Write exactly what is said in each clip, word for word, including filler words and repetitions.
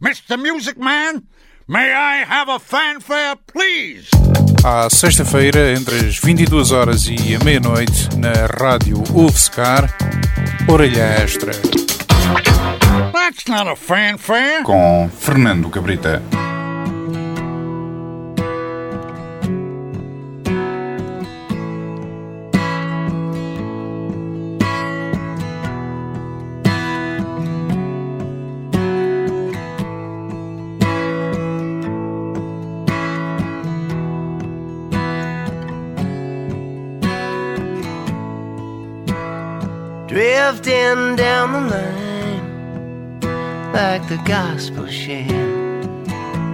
Mister Music Man, may I have a fanfare, please? À sexta-feira, entre as vinte e duas horas e a meia-noite, na rádio UFSCar, Orelha Extra. That's not a fanfare. Com Fernando Cabrita. Drifting down the line like the gospel sham,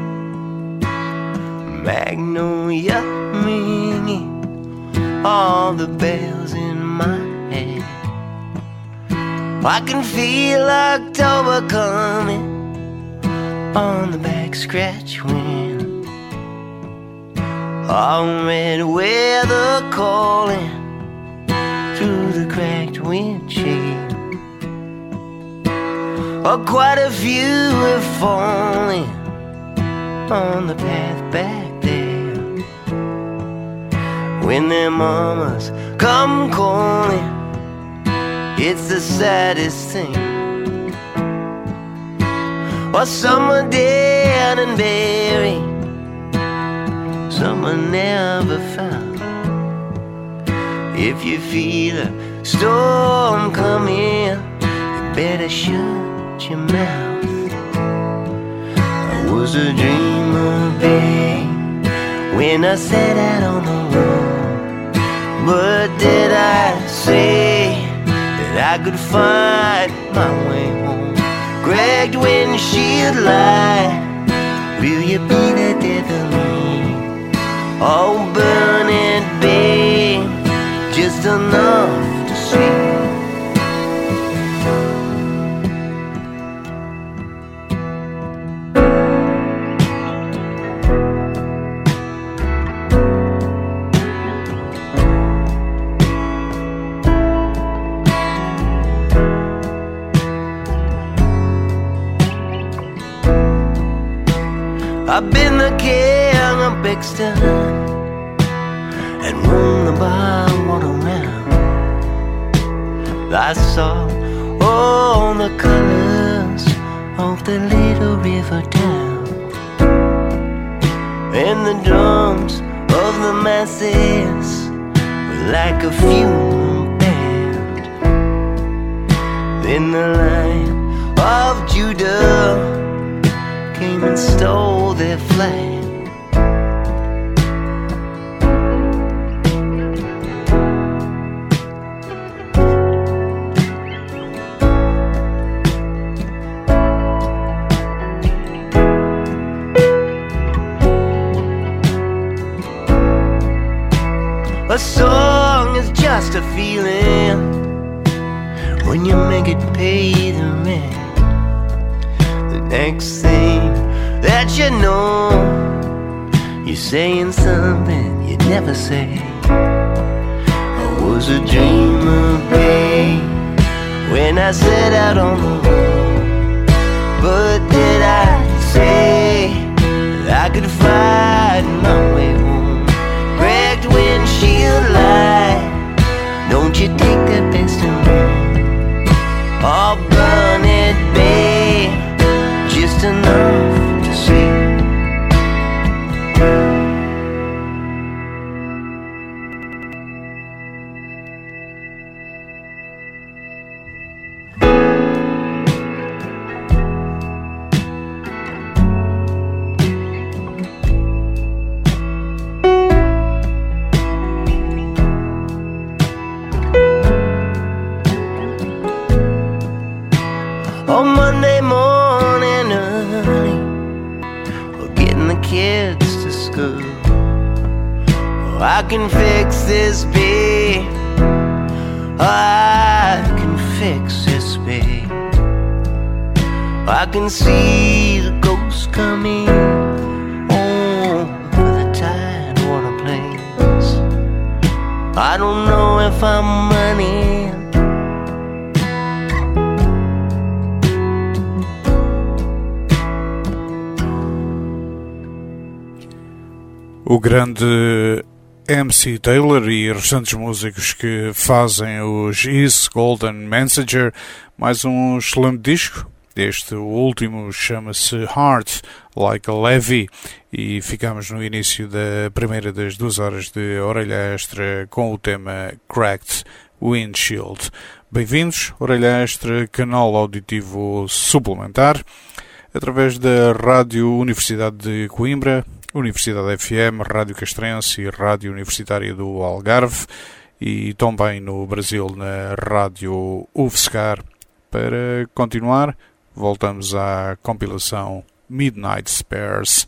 magnolia ringing, all the bells in my head. I can feel October coming on the back scratch wind, all red weather calling through the cracked windshield. Oh, quite a few are falling on the path back there. When their mamas come calling, it's the saddest thing. Or some are dead and buried, some are never found. If you feel a storm coming, you better shut your mouth. I was a dreamer, babe, when I set out on the road. But did I say that I could find my way home? Cracked windshield light, will you be the death of me? Oh, burn it, babe, just enough to see. I've been the king of Bixton and won the bar one around. I saw all the colors of the little river town, and the drums of the masses were like a funeral band. Then the Lion of Judah came and stole their flag. A song is just a feeling when you make it pay the rent. The next thing that you know, you're saying something you never say. I was a dreamer, babe, when I set out on the road. But did I say that I could find my way home? Cracked windshield light, don't you take that best of me? Oh, burn it, babe, just enough to see. On Monday morning early, we're getting the kids to school. Oh, I can fix this, babe, I can fix this, babe. I can see the ghosts coming over the Tidewater Plains. I don't know if I'm running, O grande M C Taylor e restantes músicos que fazem os East Golden Messenger, mais um excelente disco. Este último chama-se Heart Like a Levy e ficamos no início da primeira das duas horas de Orelha Extra com o tema Cracked Windshield. Bem-vindos, Orelha Extra, canal auditivo suplementar, através da Rádio Universidade de Coimbra, Universidade F M, Rádio Castrense e Rádio Universitária do Algarve e também no Brasil na Rádio UFSCar. Para continuar, voltamos à compilação Midnight Spares.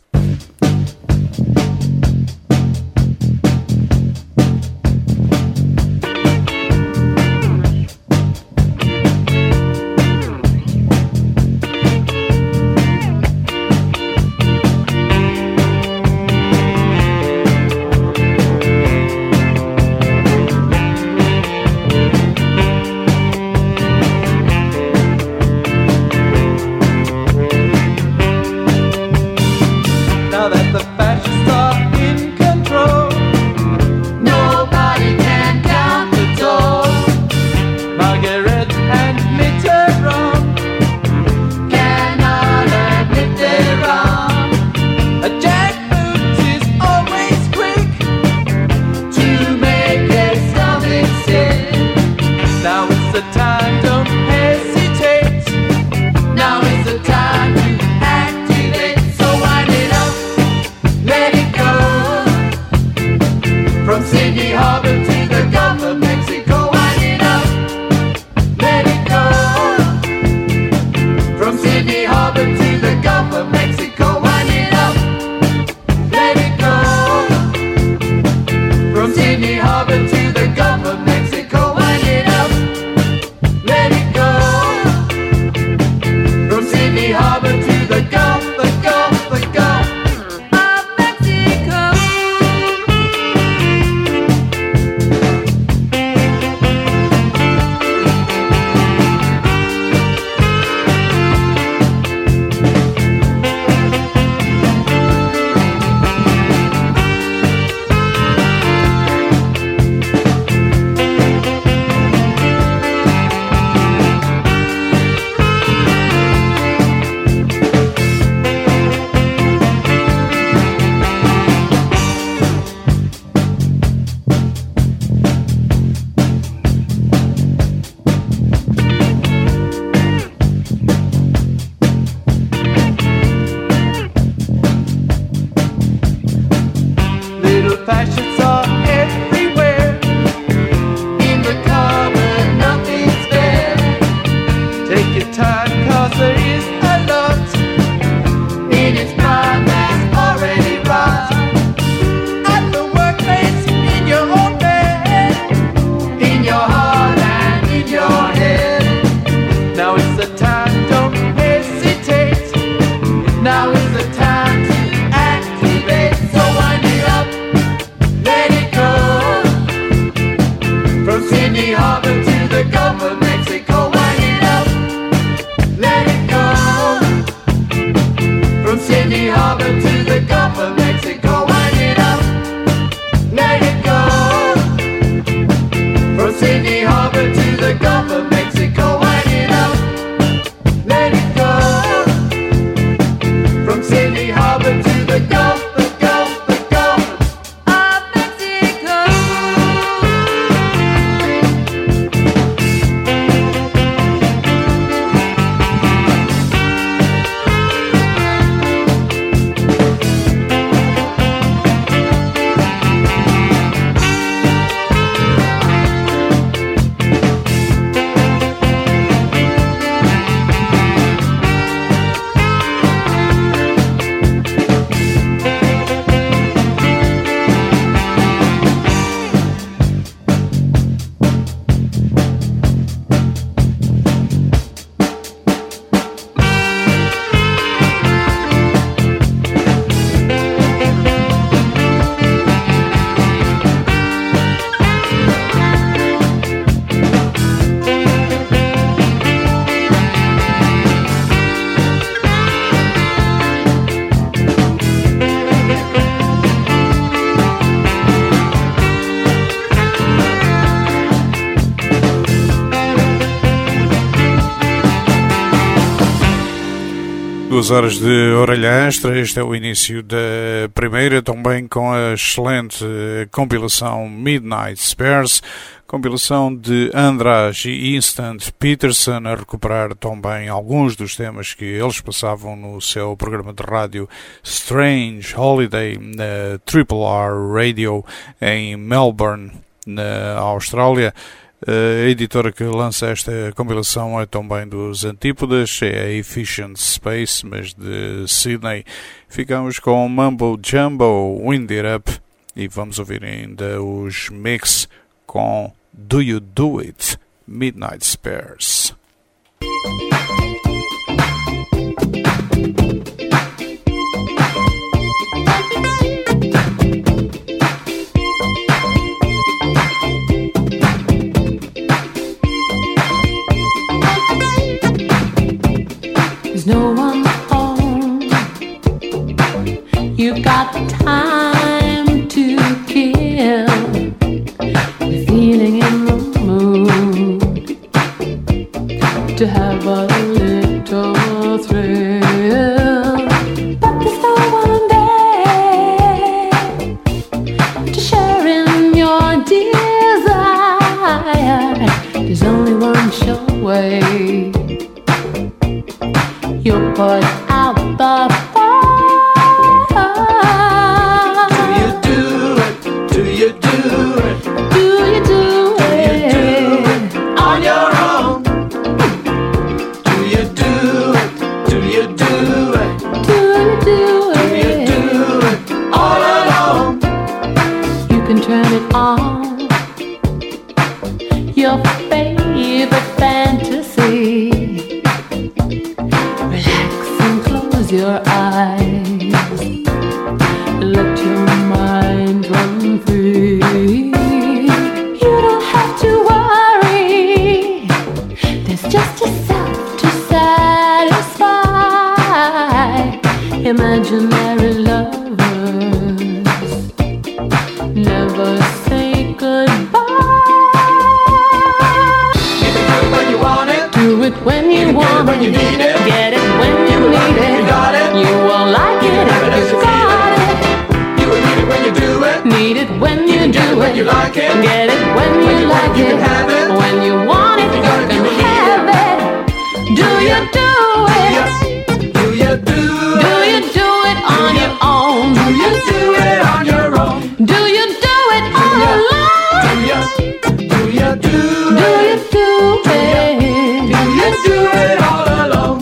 Duas horas de orelha extra, este é o início da primeira, também com a excelente compilação Midnight Spares, compilação de Andrade e Instant Peterson, a recuperar também alguns dos temas que eles passavam no seu programa de rádio Strange Holiday, na Triple R Radio, em Melbourne, na Austrália. A editora que lança esta compilação é também dos Antípodas, é a Efficient Space, mas de Sydney. Ficamos com Mumbo Jumbo, Wind It Up, e vamos ouvir ainda os mix com Do You Do It, Midnight Spares. No one home. You got time to kill. You're feeling in the mood to have a little thrill. But there's no one there to share in your desire. There's only one sure way. You put out the fire. Do you do it? Do you do it? Do you do Do you it do it on your own? Do you do it? Do you do it? Do you do Do you it do it all alone? You can turn it on. Your favorite fantasy. Your eyes, let your mind run free. You don't have to worry. There's just yourself to satisfy. Imaginary lovers never say goodbye. You can do it when you want it. Do it when you, you want it. When you need it. Get it when you, you need it. You got it. You will like it if you got it. You will need it when you do it. Need it when you, you do it. When you like it. Get it when, when you, you like you it. Can have it. When you want it, you, you can do have it. it. Do you do it? Do you do it? Do you do it on your own? Do you do it on your own? Do you do it all alone? Do you? Do you do it? Do you do it? Do you do it all alone?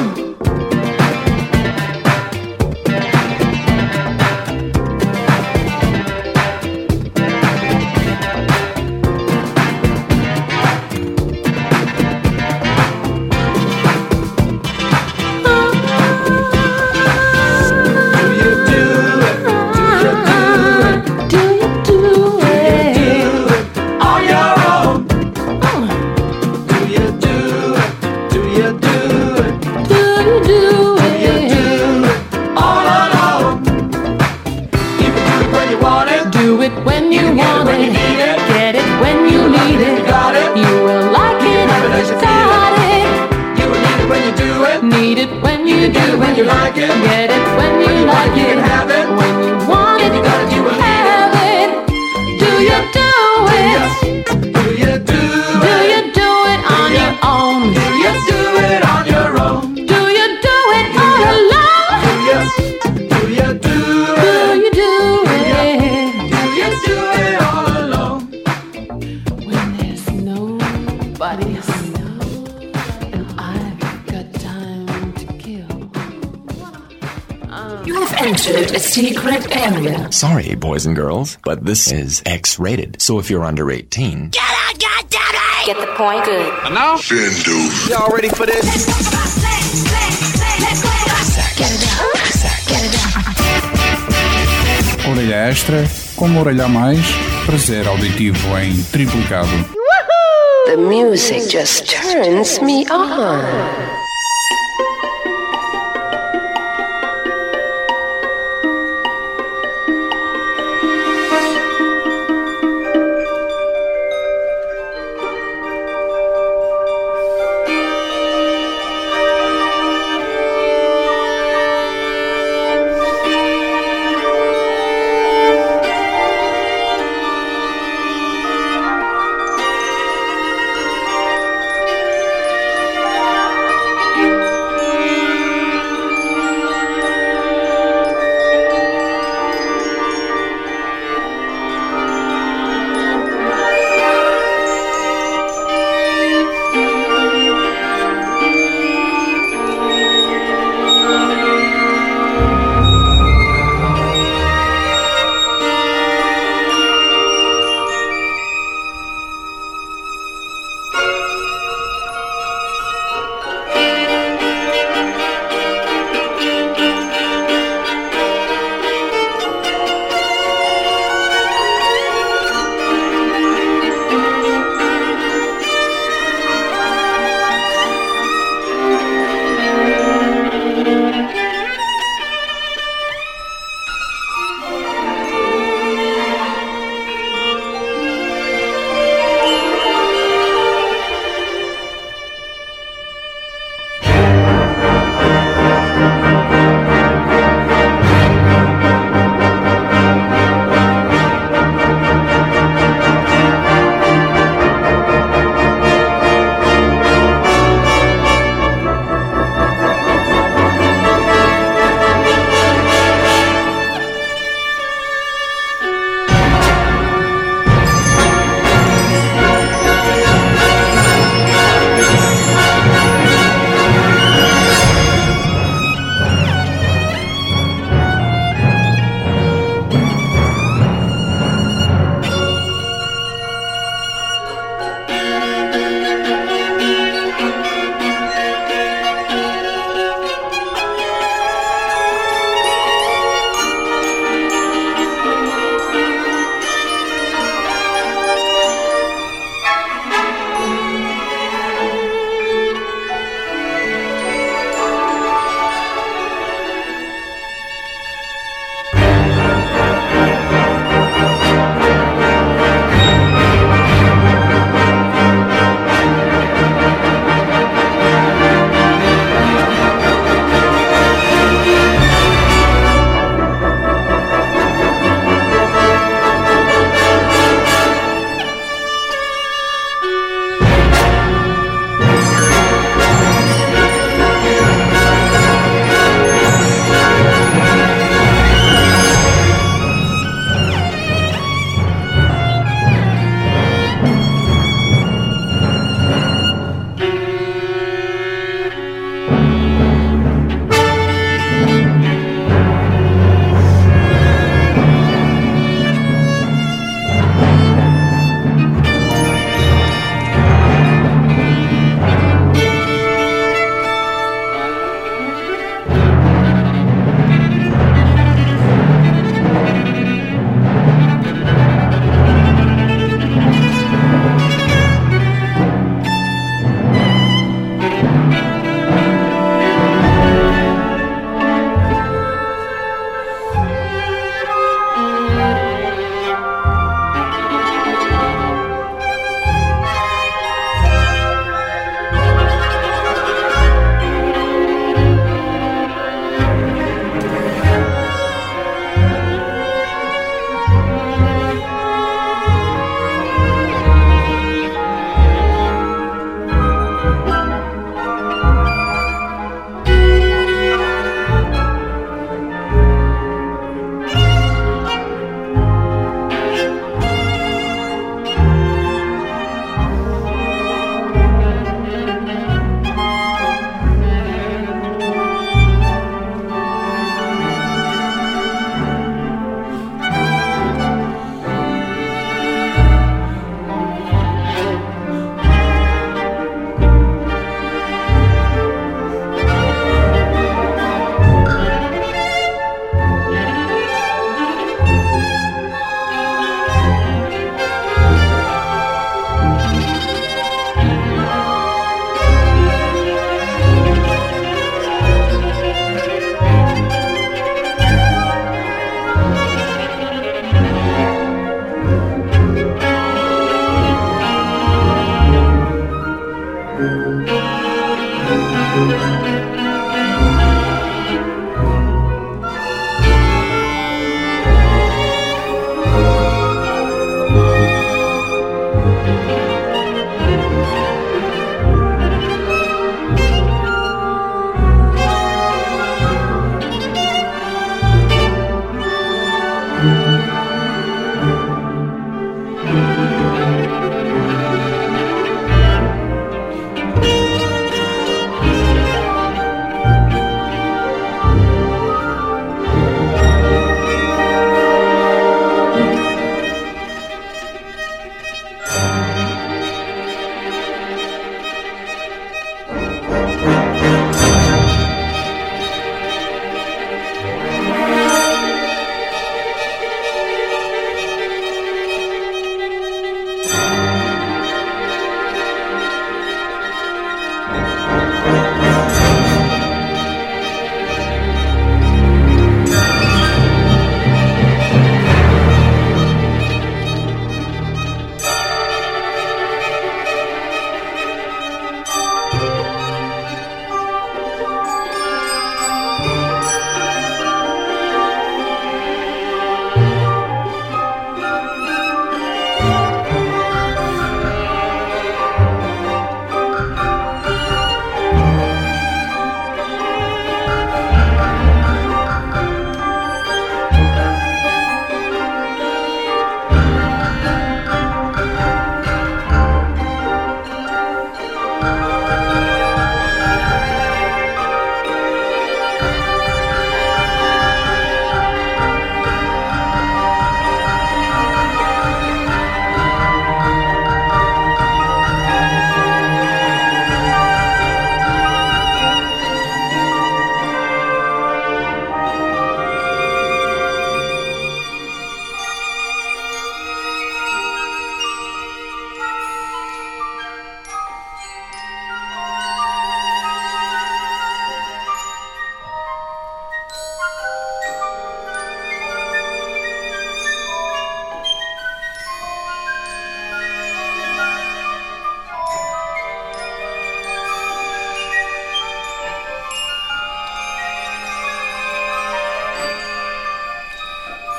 You like it, get it when you, when you like, like it. You can have it when you want it. You got it, you will have it. Do you do it? Do you do it? Do you do it on your own? Do you do it on your own? Do you do it all alone? Do you? Do you do it? Do you do it? Do you do it all alone? When there's nobody else. You have entered a secret area. Sorry, boys and girls, but this is X-rated. So if you're under eighteen... Get out, goddammit! Get the point good. And now? Shindu. Y'all ready for this? Get it out. Get it out. Orelha extra, como orelha a mais, prazer auditivo em triplicado. The music just turns me on.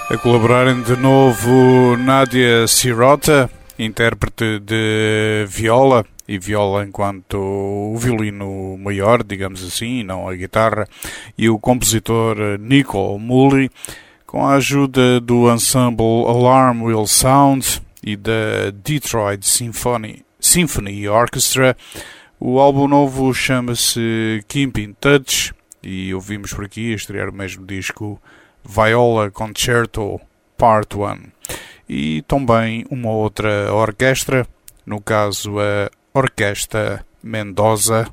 A colaborarem de novo Nadia Sirota, intérprete de viola, e viola enquanto o violino maior, digamos assim, não a guitarra, e o compositor Nicole Mully, com a ajuda do ensemble Alarm Will Sound e da Detroit Symphony, Symphony Orchestra. O álbum novo chama-se Keeping Touch e ouvimos por aqui a estrear o mesmo disco Viola Concerto Part um e também uma outra orquestra, no caso a Orquestra Mendoza.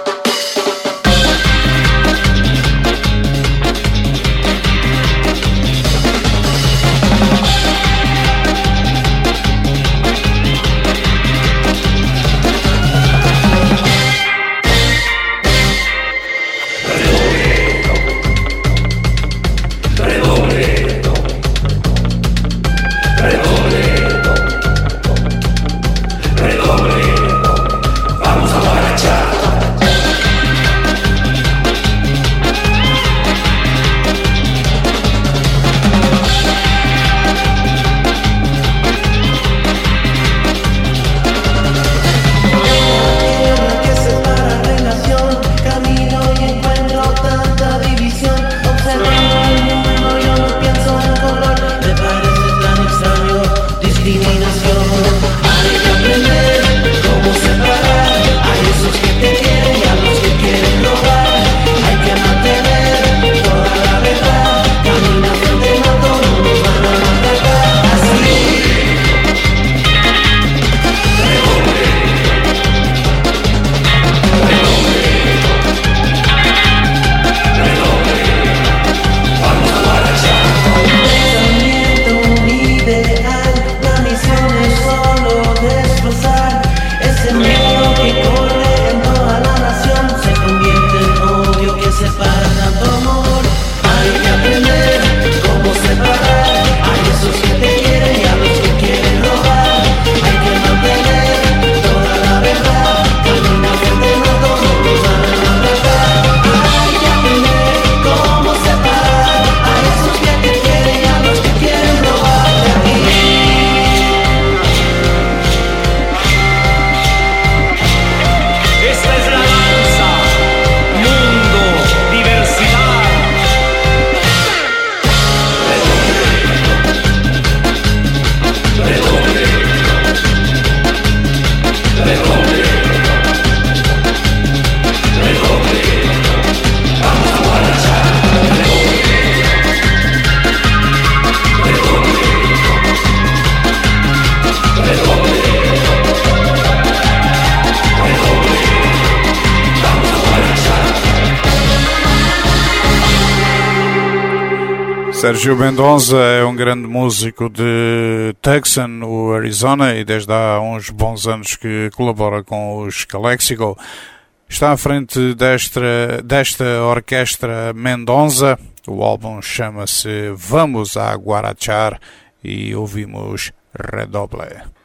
Sérgio Mendoza é um grande músico de Tucson, no Arizona, e desde há uns bons anos que colabora com os Calexico. Está à frente desta, desta orquestra Mendoza. O álbum chama-se Vamos a Guarachar e ouvimos Redoble.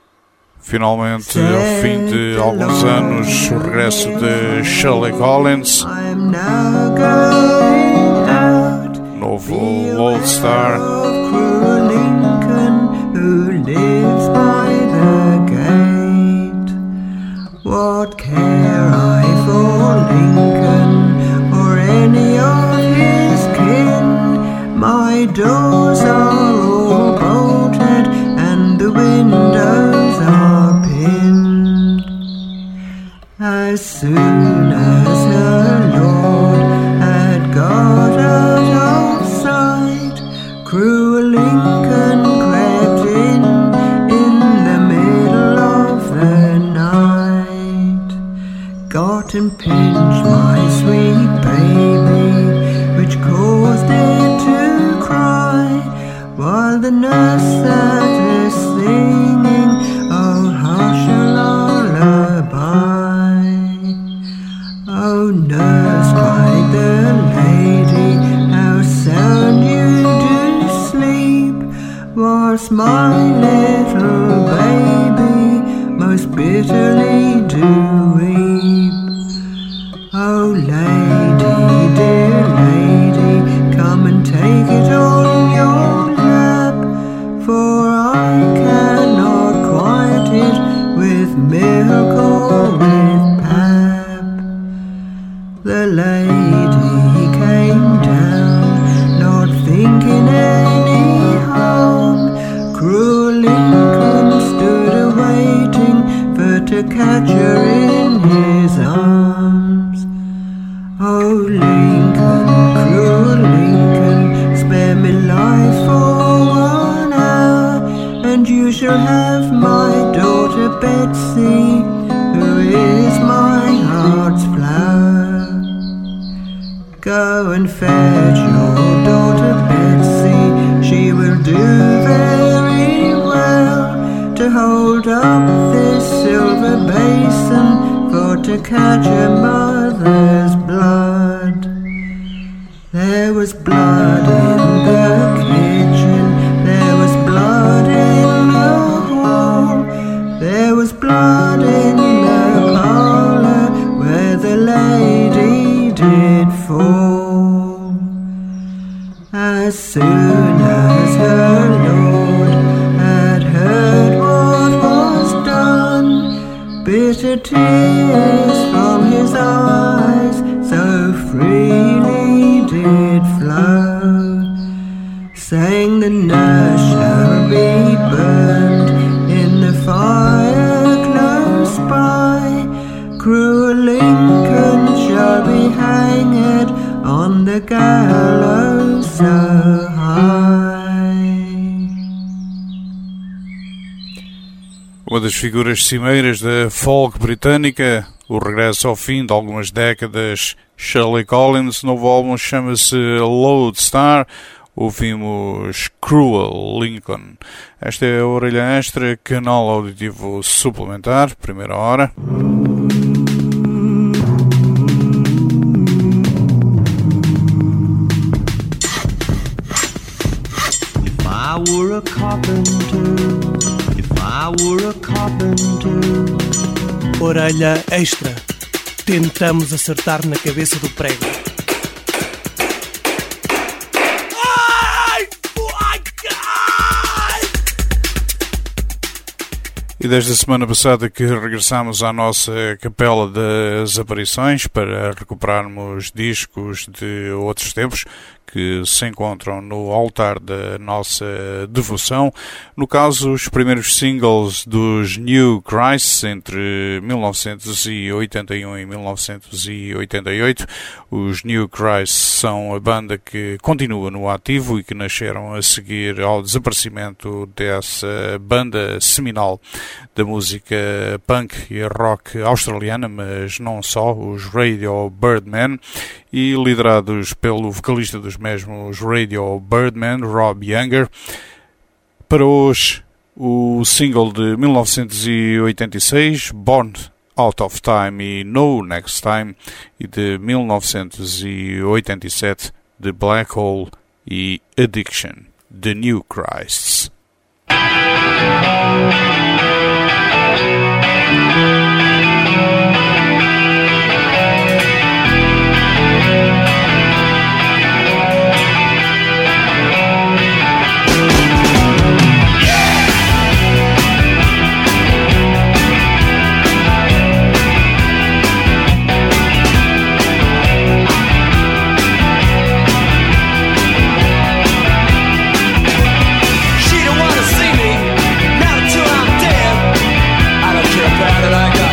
Finalmente, ao fim de alguns anos, o regresso de Shirley Collins. Novo Lodestar. What care I for Lincoln or any of his kin? My doors are all bolted and the windows are pinned. As soon as her lord had got out of sight, cruel Lincoln crept in in the middle of the night. Got and pinched my sweet baby, which caused it to cry, while the nurse sat there singing, oh hush a lullaby. Oh nurse, cried the lady, how sound you do sleep, whilst my little baby most bitterly do weep. Oh lady, dear lady, come and take it on your lap. Betsy, who is my heart's flower. Go and fetch your daughter Betsy, she will do very well to hold up this silver basin for to catch a mother's blood. There was blood in the kitchen, there was blood in the hall, there was blood in the parlour where the lady did fall. As soon as her lord had heard what was done, bitter tears from his eyes so freely did flow, saying the nurse shall be burned in the fire close by, cruel Lincoln shall be hanged on the gallows so high. Uma das figuras cimeiras da folk britânica, o regresso ao fim de algumas décadas, Shirley Collins, novo álbum chama-se Lodestar. Ouvimos Cruel Lincoln. Esta é a Orelha Extra, canal auditivo suplementar, primeira hora. If I were a carpenter, if I were a carpenter. Orelha Extra. Tentamos acertar na cabeça do prego. Ai! Ai! Ai! E desde a semana passada que regressamos à nossa capela das aparições para recuperarmos discos de outros tempos que se encontram no altar da nossa devoção. No caso, os primeiros singles dos New Christ entre mil novecentos e oitenta e um e mil novecentos e oitenta e oito. Os New Christ são a banda que continua no ativo e que nasceram a seguir ao desaparecimento dessa banda seminal da música punk e rock australiana, mas não só, os Radio Birdmen, e liderados pelo vocalista dos mesmos Radio Birdmen, Rob Younger. Para hoje, o single de mil novecentos e oitenta e seis, Born Out of Time e No Next Time, e de mil novecentos e oitenta e sete, The Black Hole e Addiction, The New Christs. She don't wanna see me, not until I'm dead. I don't care about it, I got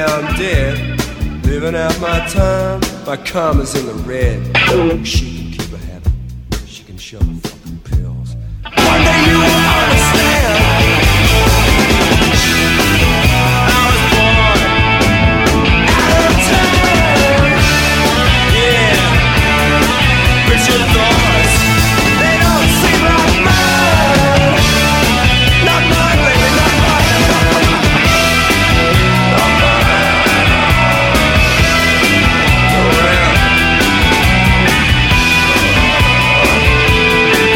now I'm dead, living out my time. My karma's in the red. She can keep a habit, she can shove her fucking pills. One day you will understand. I was born out of time. Yeah, but your thoughts, they don't seem like mine. Not mine, baby, not mine. Not mine. Oh, yeah.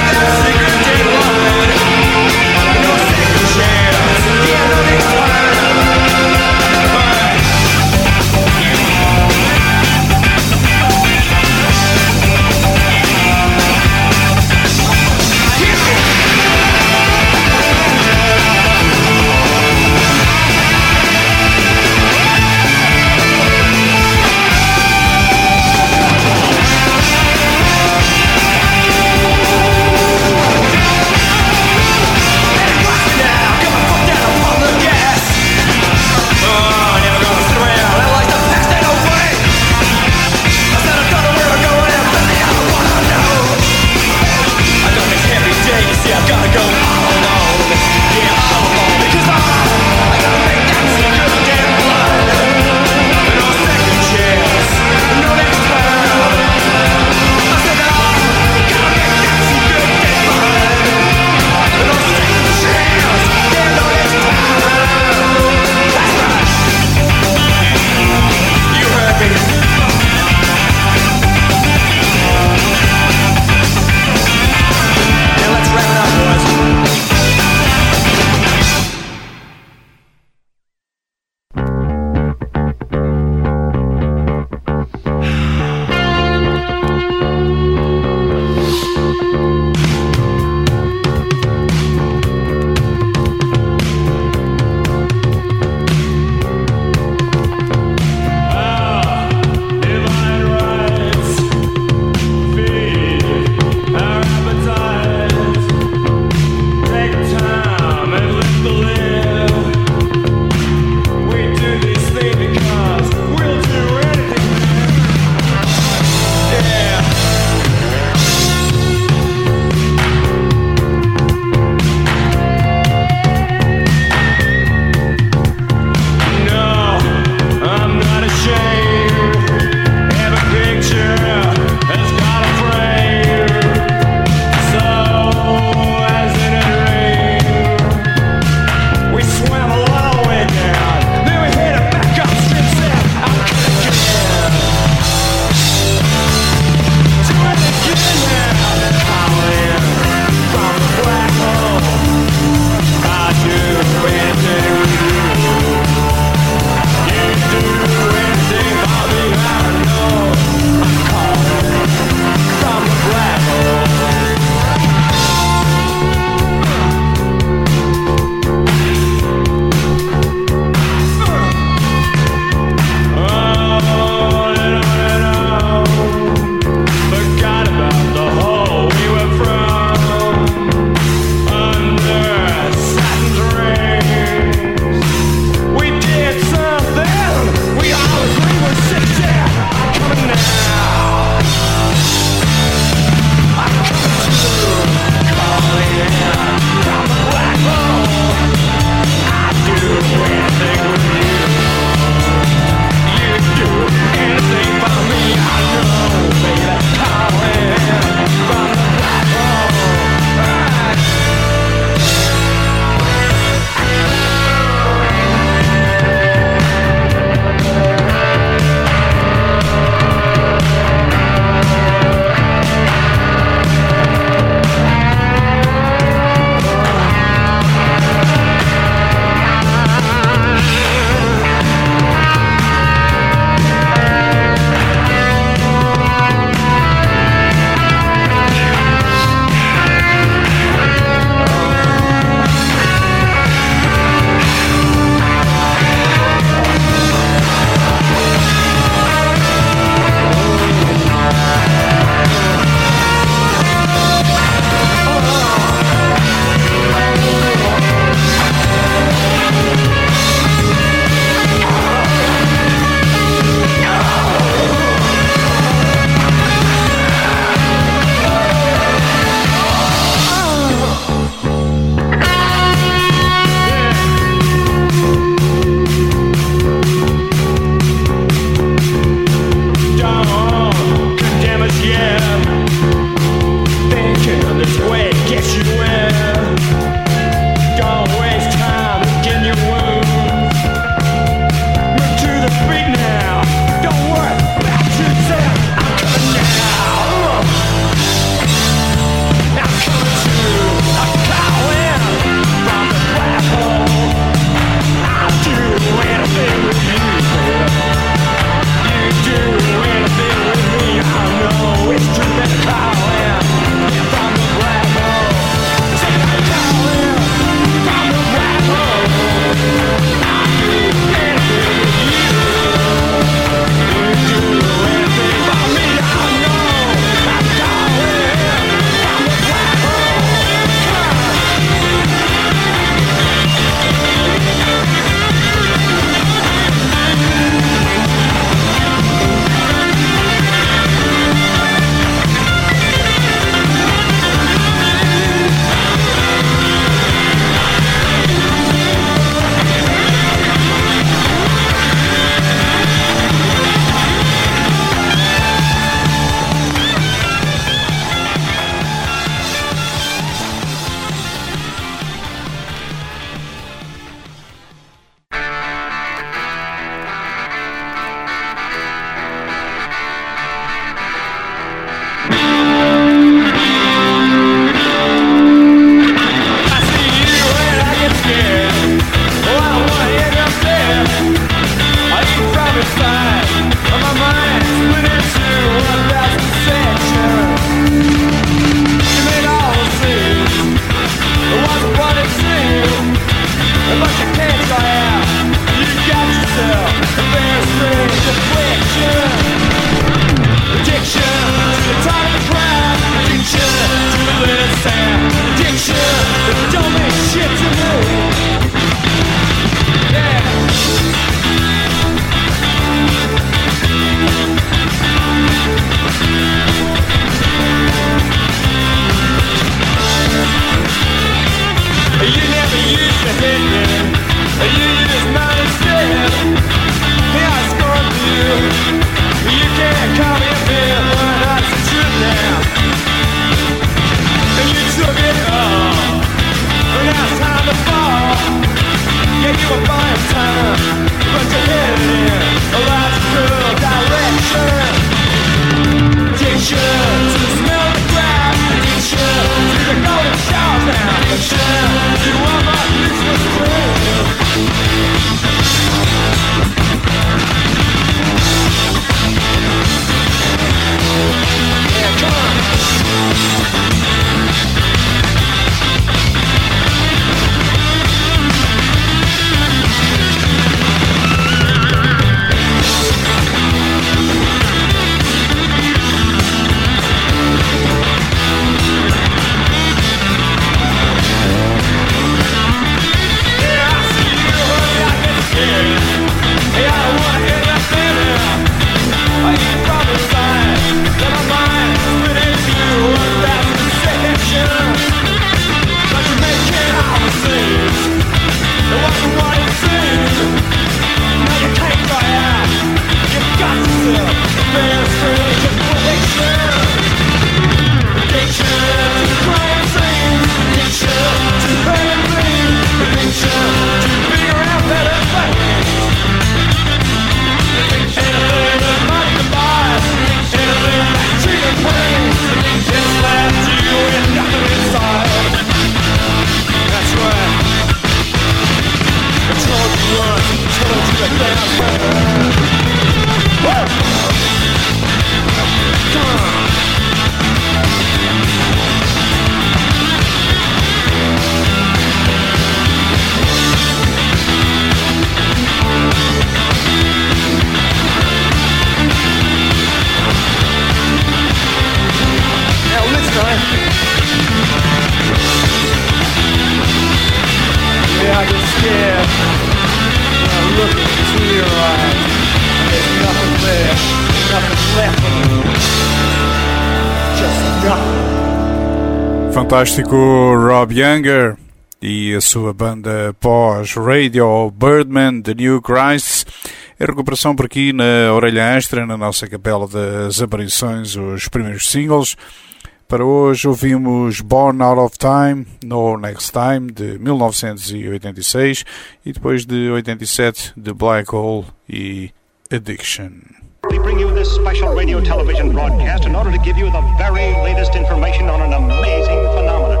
Yeah, I get scared when I look into your eyes. There's nothing there, nothing left of me. Just nothing. Fantástico Rob Younger e a sua banda pós-radio Birdman, The New Christ. A recuperação por aqui na Orelha Extra, na nossa capela das aparições, os primeiros singles. Para hoje ouvimos Born Out of Time, No Next Time, de mil novecentos e oitenta e seis, e depois de oitenta e sete, The Black Hole e Addiction. We bring you this special radio television broadcast in order to give you the very latest information on an amazing phenomenon.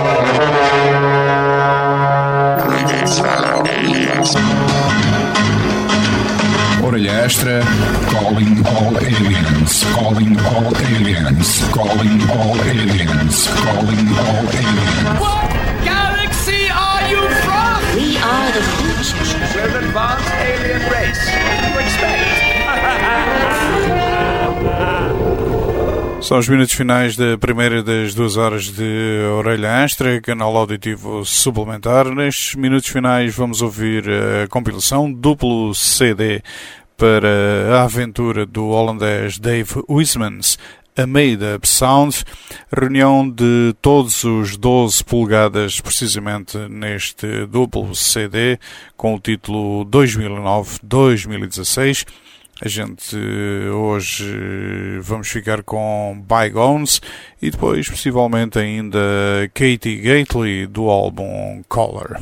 Orelha Extra, calling all aliens, calling all aliens, calling all aliens, calling all aliens. What galaxy are you from? We are the future. We're an advanced alien race. What do you expect? São os minutos finais da primeira das duas horas de Orelha Extra, canal auditivo suplementar. Nestes minutos finais vamos ouvir a compilação duplo C D para a aventura do holandês Dave Huysmans, a Made Up Sound, reunião de todos os doze polegadas precisamente neste duplo C D com o título dois mil e nove a dois mil e dezasseis. A gente hoje vamos ficar com Bygones e depois possivelmente ainda Katie Gately do álbum Color.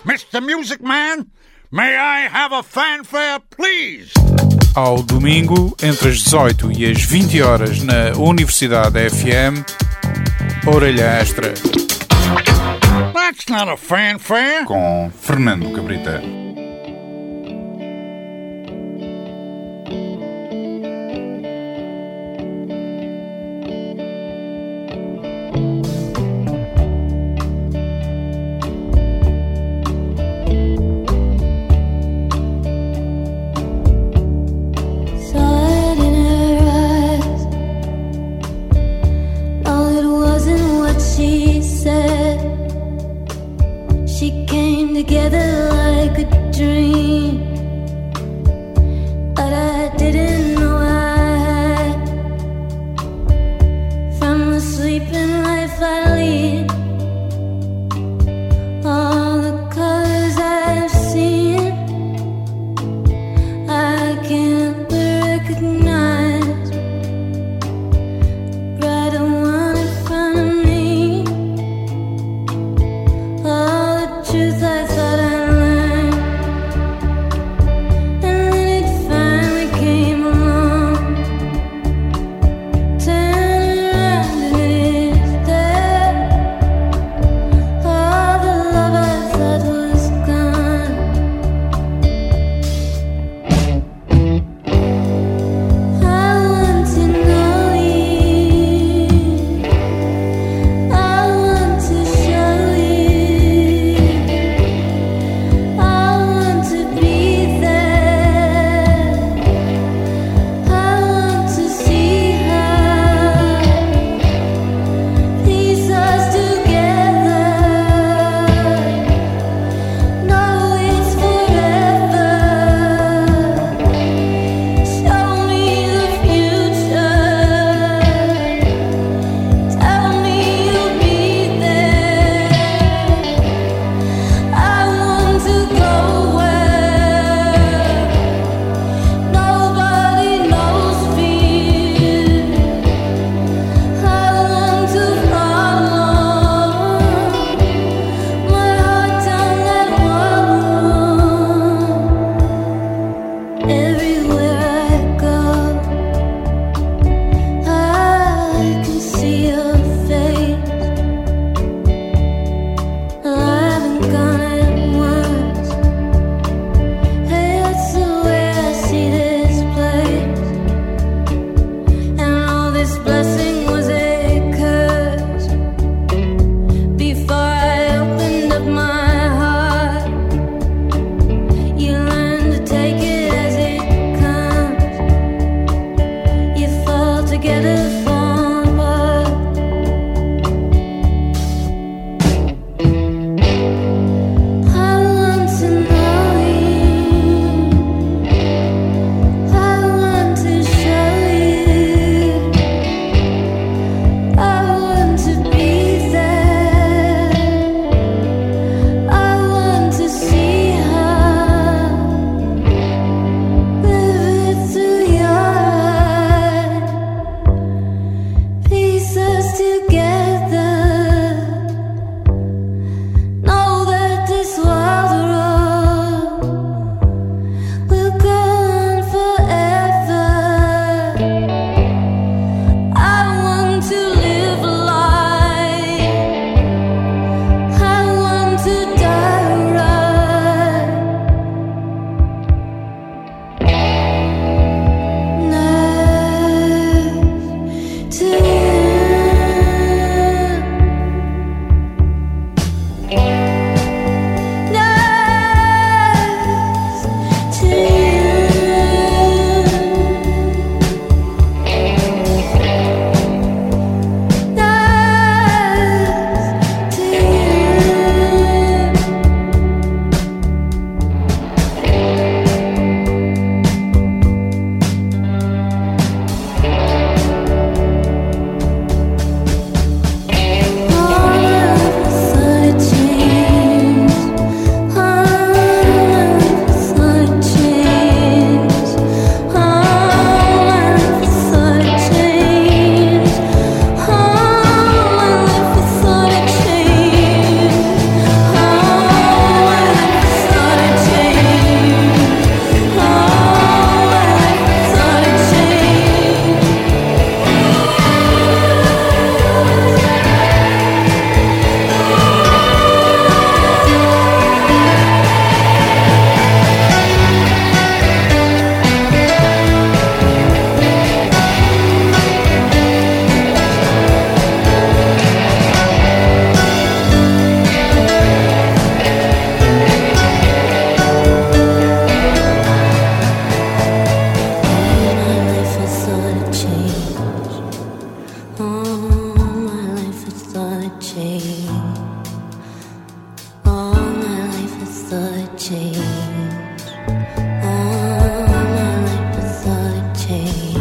Mister Music Man, may I have a fanfare, please? Ao domingo, entre as dezoito e as vinte horas, na Universidade F M, Orelha Extra. That's not a fanfare. Com Fernando Cabrita. Together like a dream, but I didn't know I had. From the sleeping life I lead, all the colors I've seen, I can't recognize the brighter one in front of me. All the truth I thought I without change. All my life without change.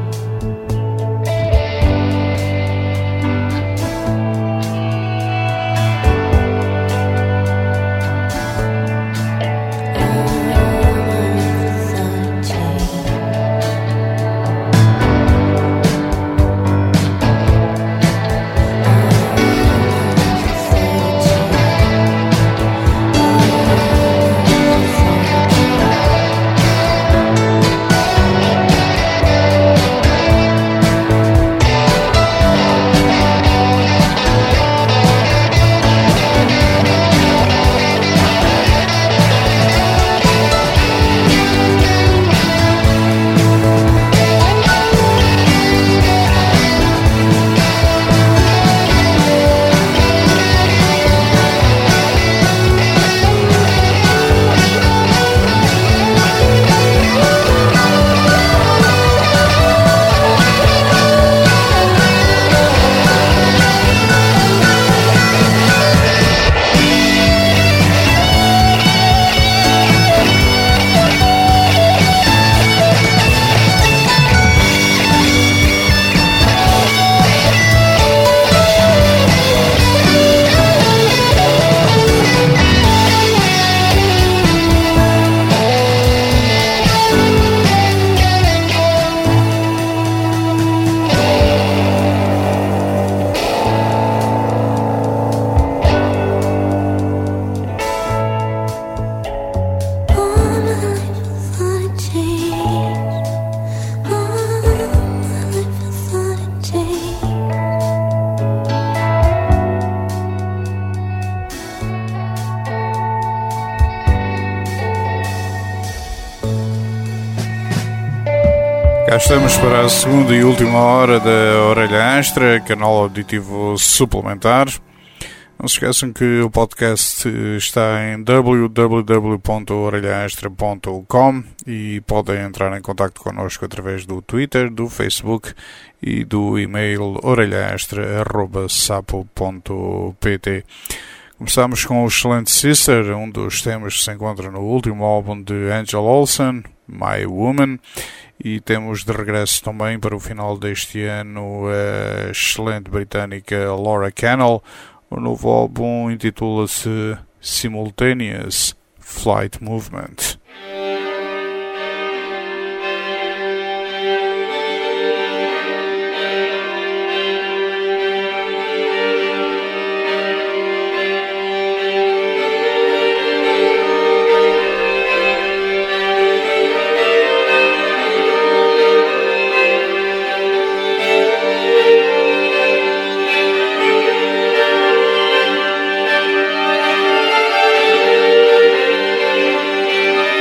Cá estamos para a segunda e última hora da Orelha Extra, canal auditivo suplementar. Não se esqueçam que o podcast está em w w w ponto orelha extra ponto com e podem entrar em contato connosco através do Twitter, do Facebook e do e-mail orelha extra arroba sapo ponto pt. Começamos com o excelente Sister, um dos temas que se encontra no último álbum de Angel Olsen, My Woman, e temos de regresso também para o final deste ano a excelente britânica Laura Cannell. O novo álbum intitula-se Simultaneous Flight Movement. Thank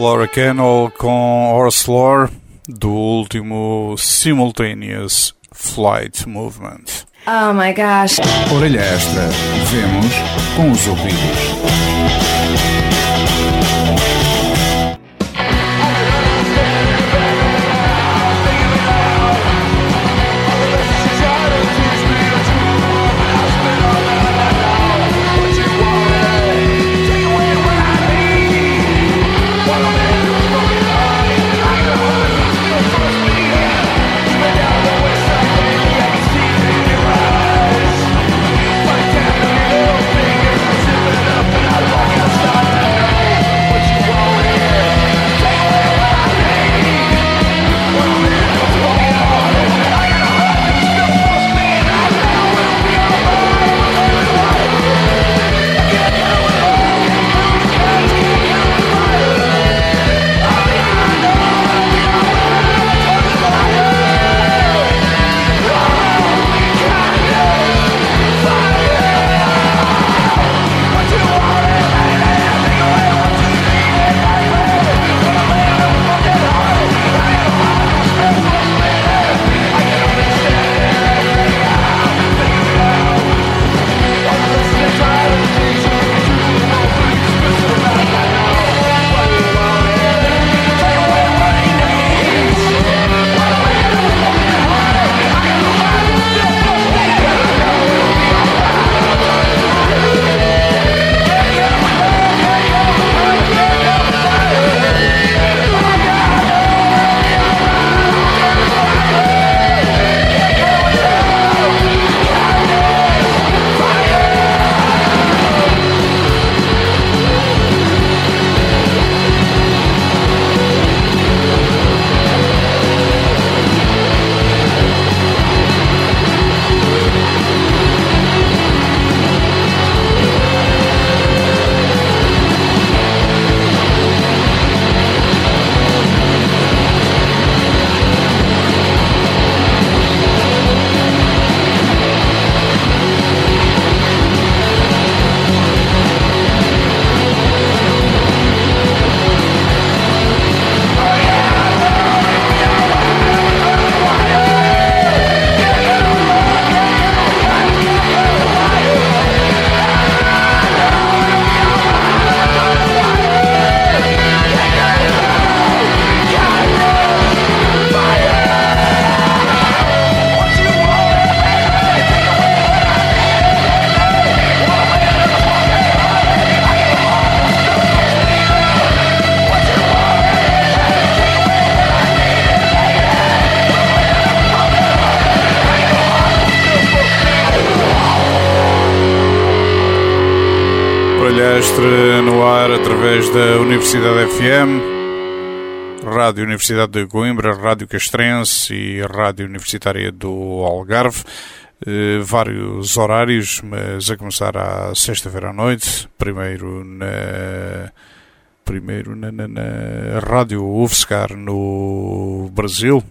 Laura Cannell com Horse Lore, do último Simultaneous Flight Movement. Oh my gosh. Orelha extra. Vemos com os ouvidos. Extra no ar através da Universidade F M, Rádio Universidade de Coimbra, Rádio Castrense e Rádio Universitária do Algarve. Eh, vários horários, mas a começar à sexta-feira à noite, primeiro na, primeiro na, na, na Rádio U F S C A R no Brasil,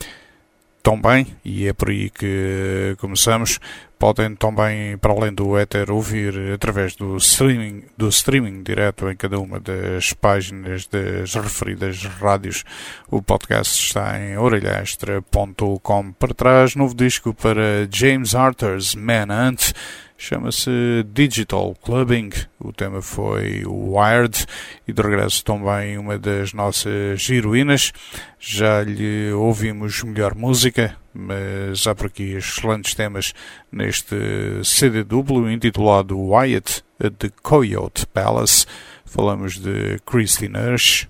também, e é por aí que começamos. Podem também, para além do éter, ouvir através do streaming, do streaming direto em cada uma das páginas das referidas rádios. O podcast está em orelha extra ponto com. Para trás, novo disco para James Arthur's Manhunt. Chama-se Digital Clubbing. O tema foi Wired. E de regresso também uma das nossas heroínas. Já lhe ouvimos melhor música, mas há por aqui excelentes temas neste C D duplo intitulado Wyatt at the Coyote Palace. Falamos de Christine Hirsch.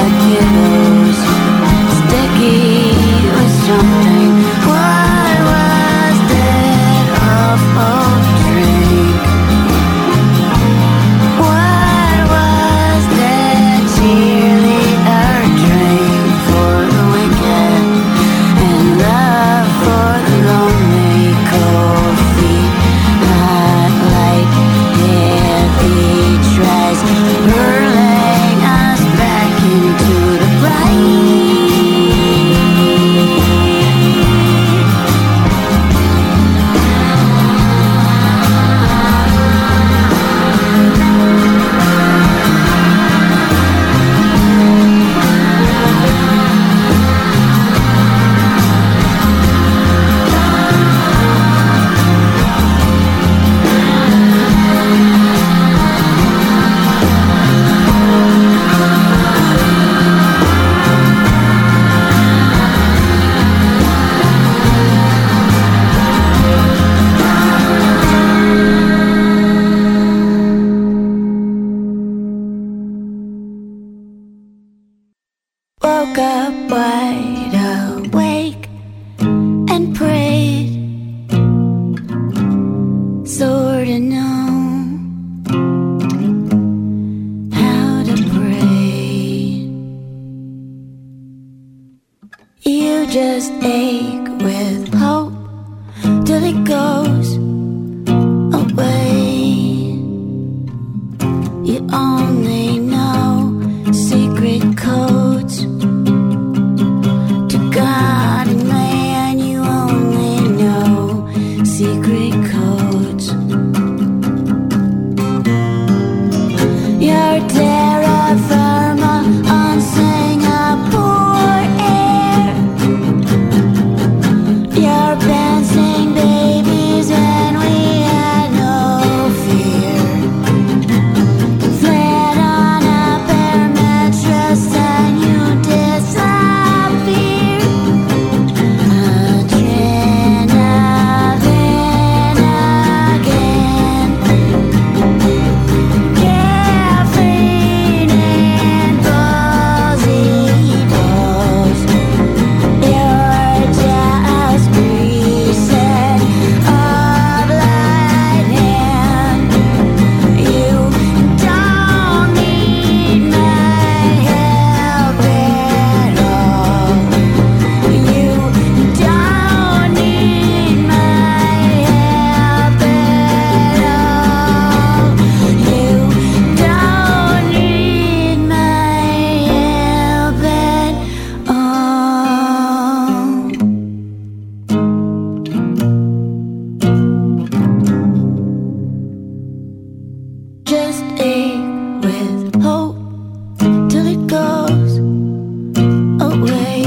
Woke up wide awake and prayed, sorta know how to pray. You just ache with hope till it goes away. You only know secret codes to God and man. You only know secret codes. You're terra firma on Singapore air. You're bouncing babies and we had no fear. Fled on a bare mattress and you disappear. Adrenaline again. Caffeine and buzzy balls. You're just greasing a blind hand. You don't need my help at all. You don't need my help at all. You don't need my help at all. Just ache with hope till it goes away.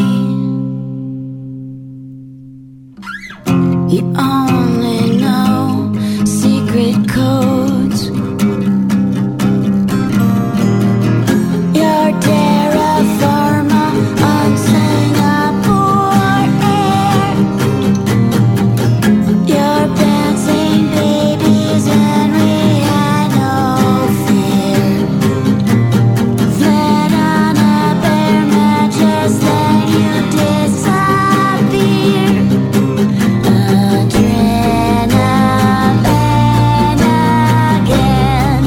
You only know secret codes. You're terra firma on Singapore air. You're bouncing babies and we had no fear. Fled on a bare mattress, then you disappear. Adrenaline again.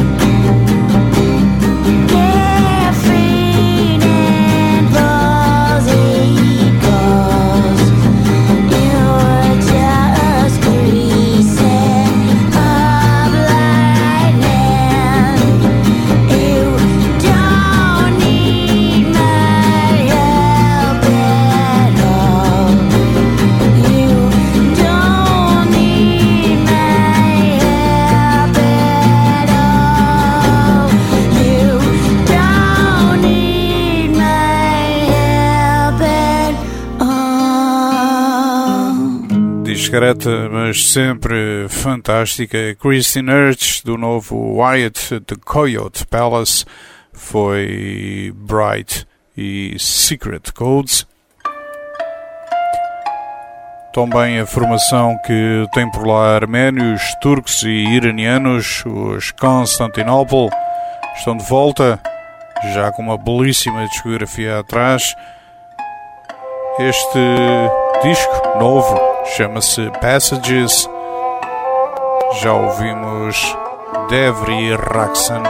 Caffeine and buzzy balls. You're just greasing a blind man. You don't need my help at all. You don't need my help at all. You don't need my help at all. Discreta, mas sempre fantástica, Christine Urch, do novo Wyatt The Coyote Palace, foi Bright e Secret Codes. Também a formação que tem por lá arménios, turcos e iranianos, os Constantinople, estão de volta, já com uma belíssima discografia atrás. Este disco novo chama-se Passages. Já ouvimos Devri Raksan.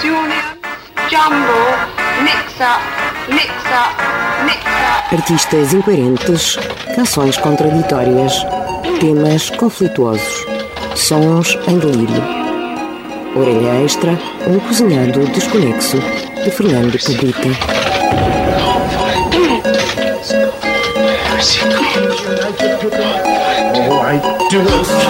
confusione, jumble, mix-up, mix-up, mix-up. Artistas incoerentes, canções contraditórias, temas conflituosos, sons em delírio. Orelha Extra, um cozinhado desconexo, de Fernando Cabrita. Oh, I do.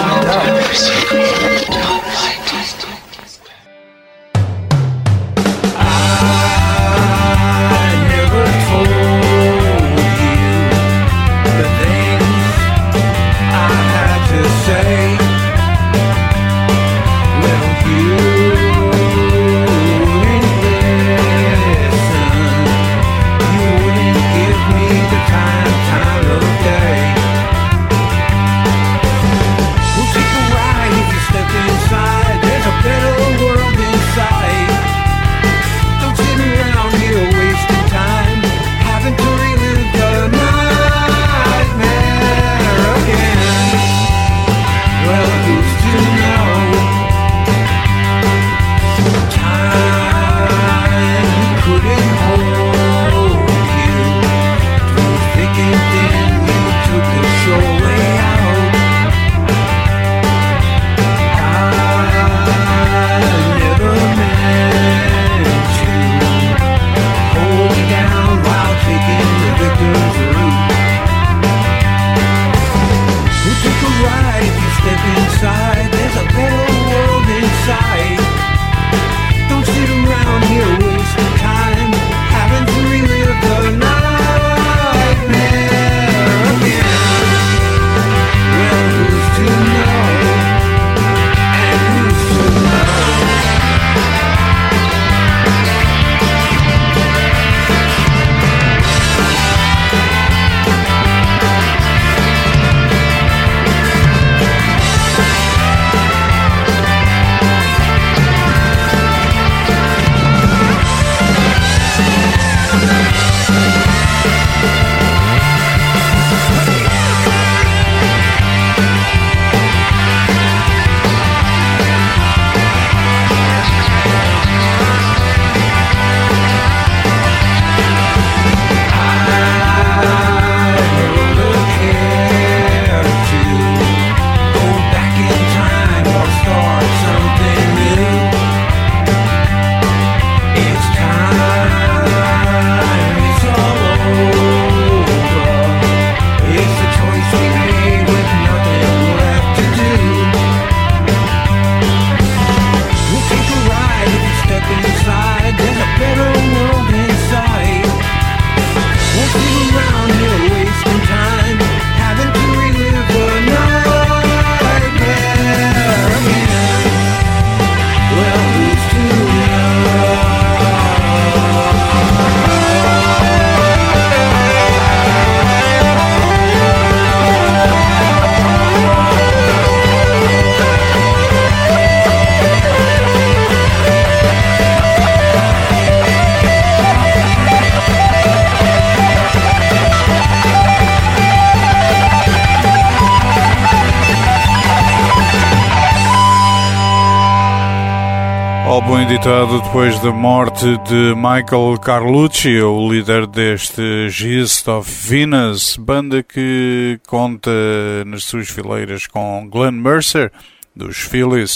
Álbum editado depois da morte de Michael Carlucci, o líder deste East of Venus, banda que conta nas suas fileiras com Glenn Mercer, dos Phillies,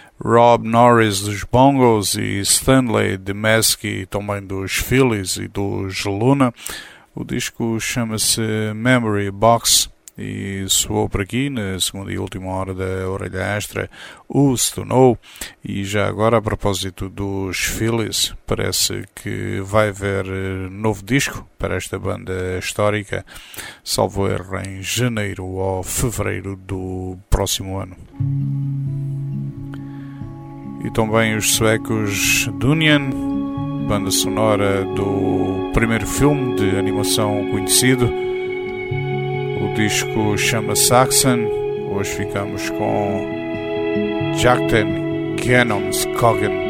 Rob Norris, dos Bongos, e Stanley Demeski, também dos Phillies e dos Luna. O disco chama-se Memory Box e soou por aqui na segunda e última hora da Orelha Extra Who's to Know. E já agora, a propósito dos Phillies, parece que vai haver novo disco para esta banda histórica, salvo erro em janeiro ou fevereiro do próximo ano. E também os suecos Dunian, banda sonora do primeiro filme de animação conhecido. O disco chama Saxon. Hoje ficamos com Jakten Genomskogen.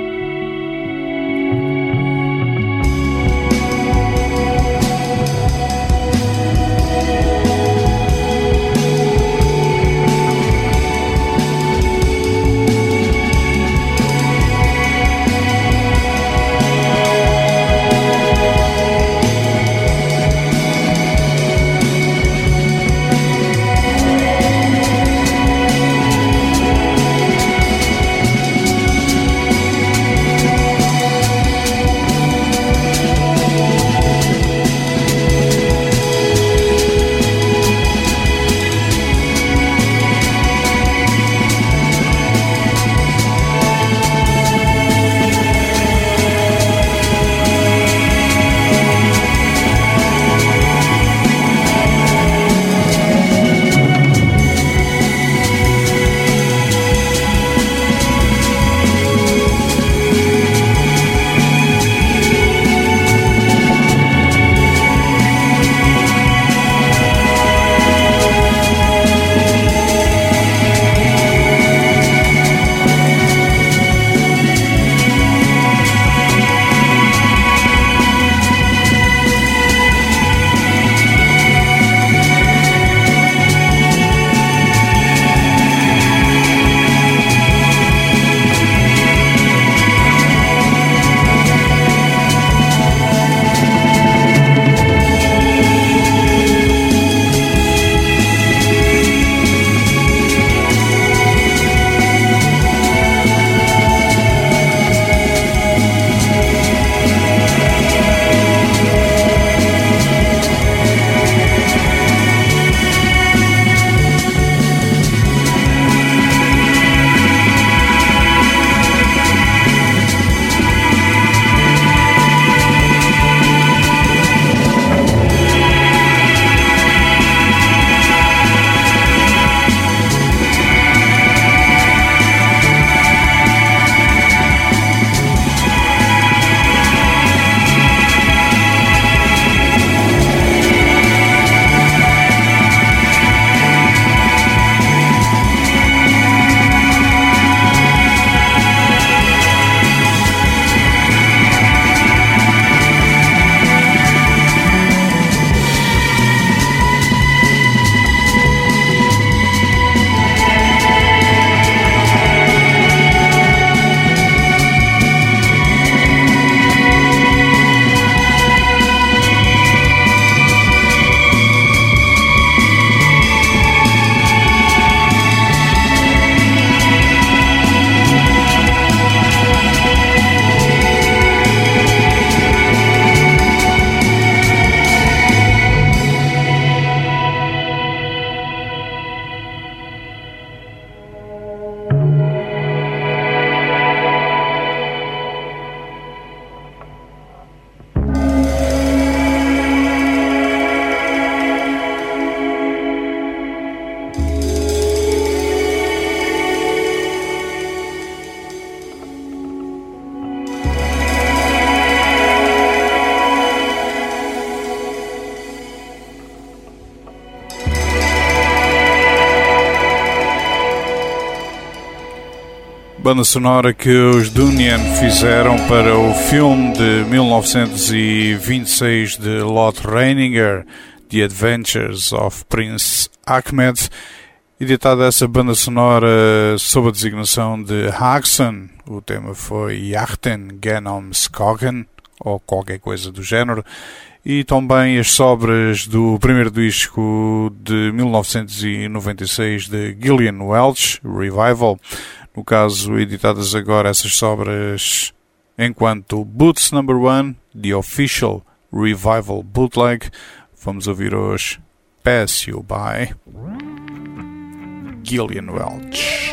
Banda sonora que os Dunian fizeram para o filme de mil novecentos e vinte e seis de Lott Reininger, The Adventures of Prince Ahmed, editada essa banda sonora sob a designação de Haxen. O tema foi Yachten Genom Skogen, ou qualquer coisa do género, e também as sobras do primeiro disco de mil novecentos e noventa e seis de Gillian Welch, Revival. No caso, editadas agora essas sobras enquanto Boots Number One, The Official Revival Bootleg. Vamos ouvir hoje Pass You By, Gillian Welch.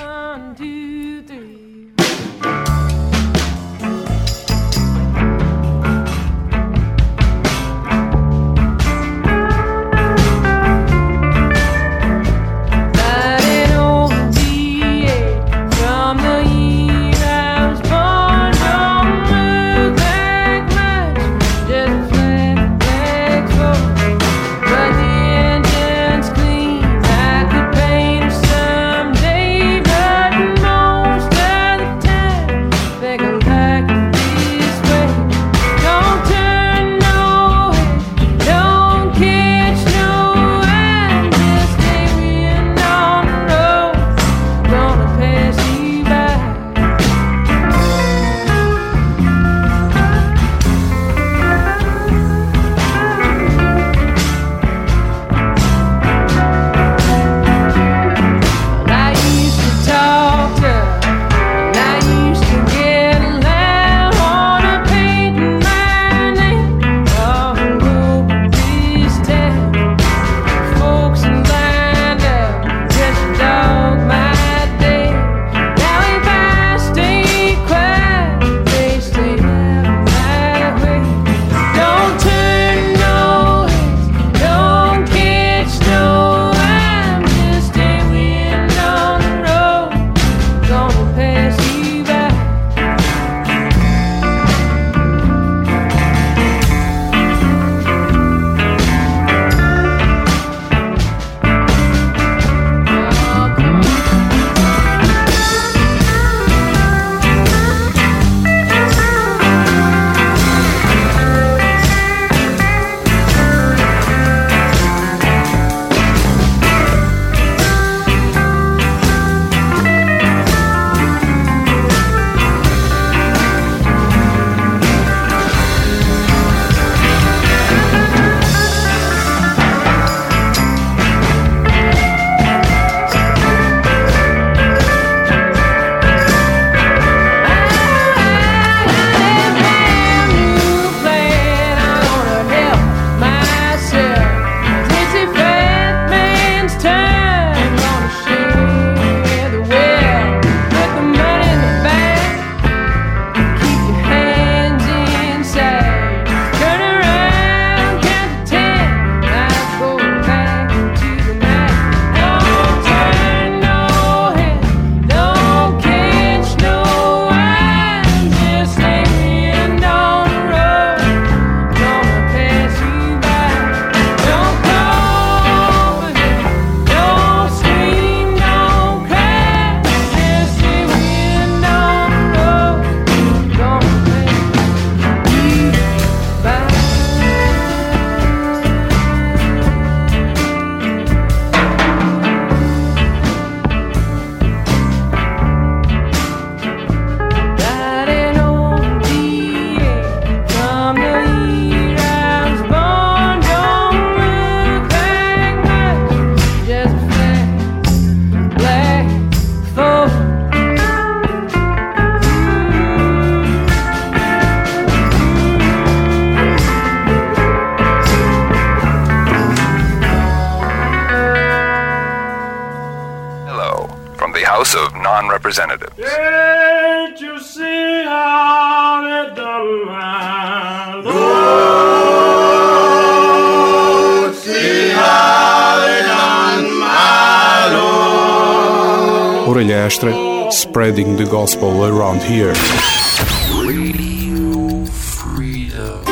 House of Non-Representatives. Can't you see how they done my Lord? See how they done my Lord. Orelha Extra, spreading the gospel around here. Radio Freedom.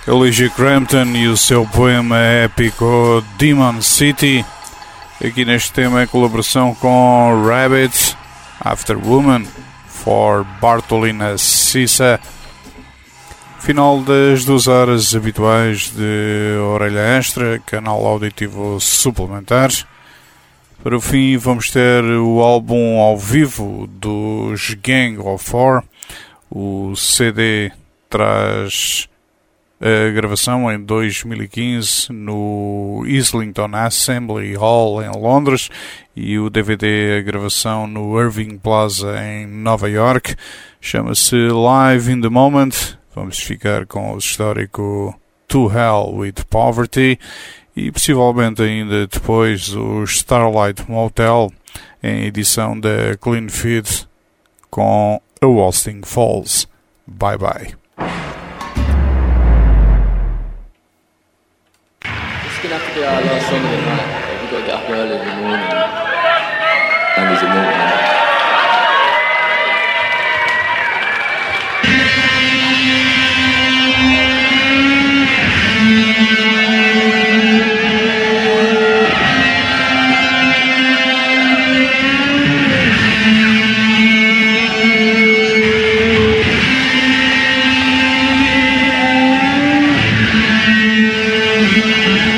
Elijah Crampton e o seu poema épico Demon City. Aqui neste tema em colaboração com Rabbit, After Woman, for Bartolina Sissa. Final das duas horas habituais de Orelha Extra, canal auditivo suplementar. Para o fim vamos ter o álbum ao vivo dos Gang of Four. O C D traz a gravação em dois mil e quinze no Islington Assembly Hall em Londres e o D V D a gravação no Irving Plaza em Nova York. Chama-se Live in the Moment. Vamos ficar com o histórico To Hell with Poverty e possivelmente ainda depois o Starlight Motel em edição da Clean Feed com A Austin Falls. Bye bye. It's gonna have to be our last song of the night. We've got to get up early in the morning. And there's a morning.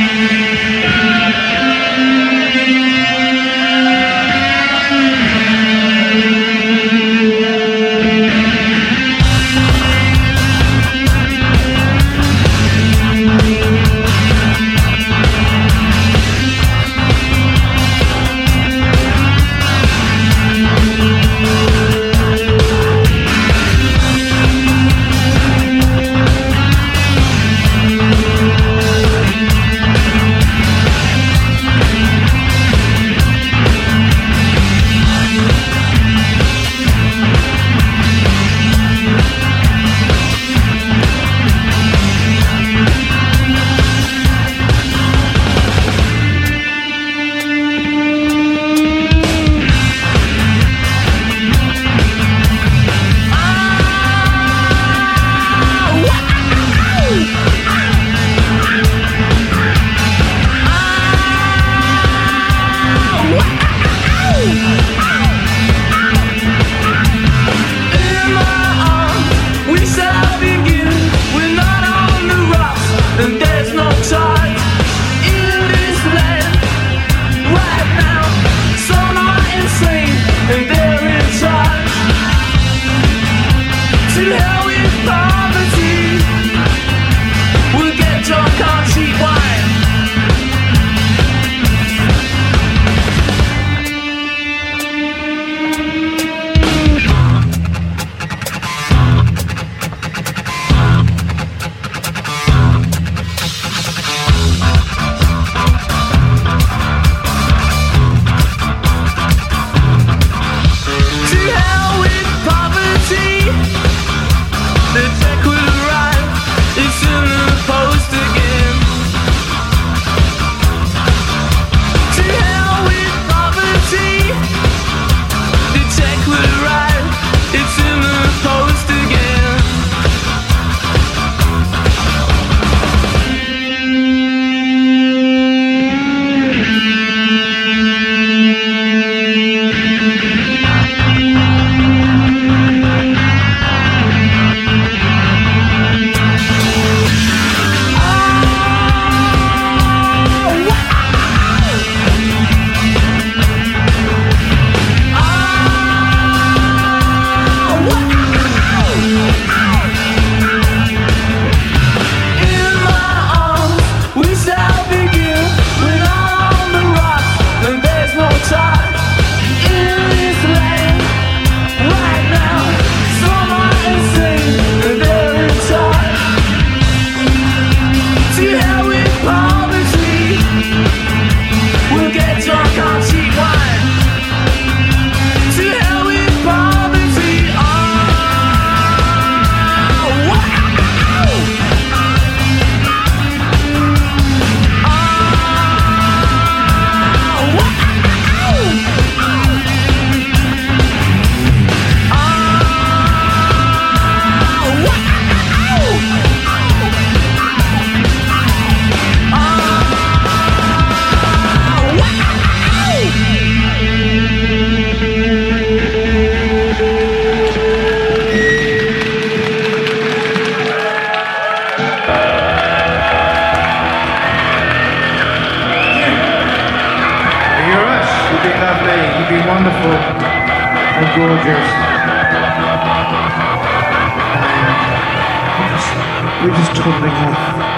Thank you. You've been lovely. You've been wonderful and gorgeous. And we're just, we're just toddling off.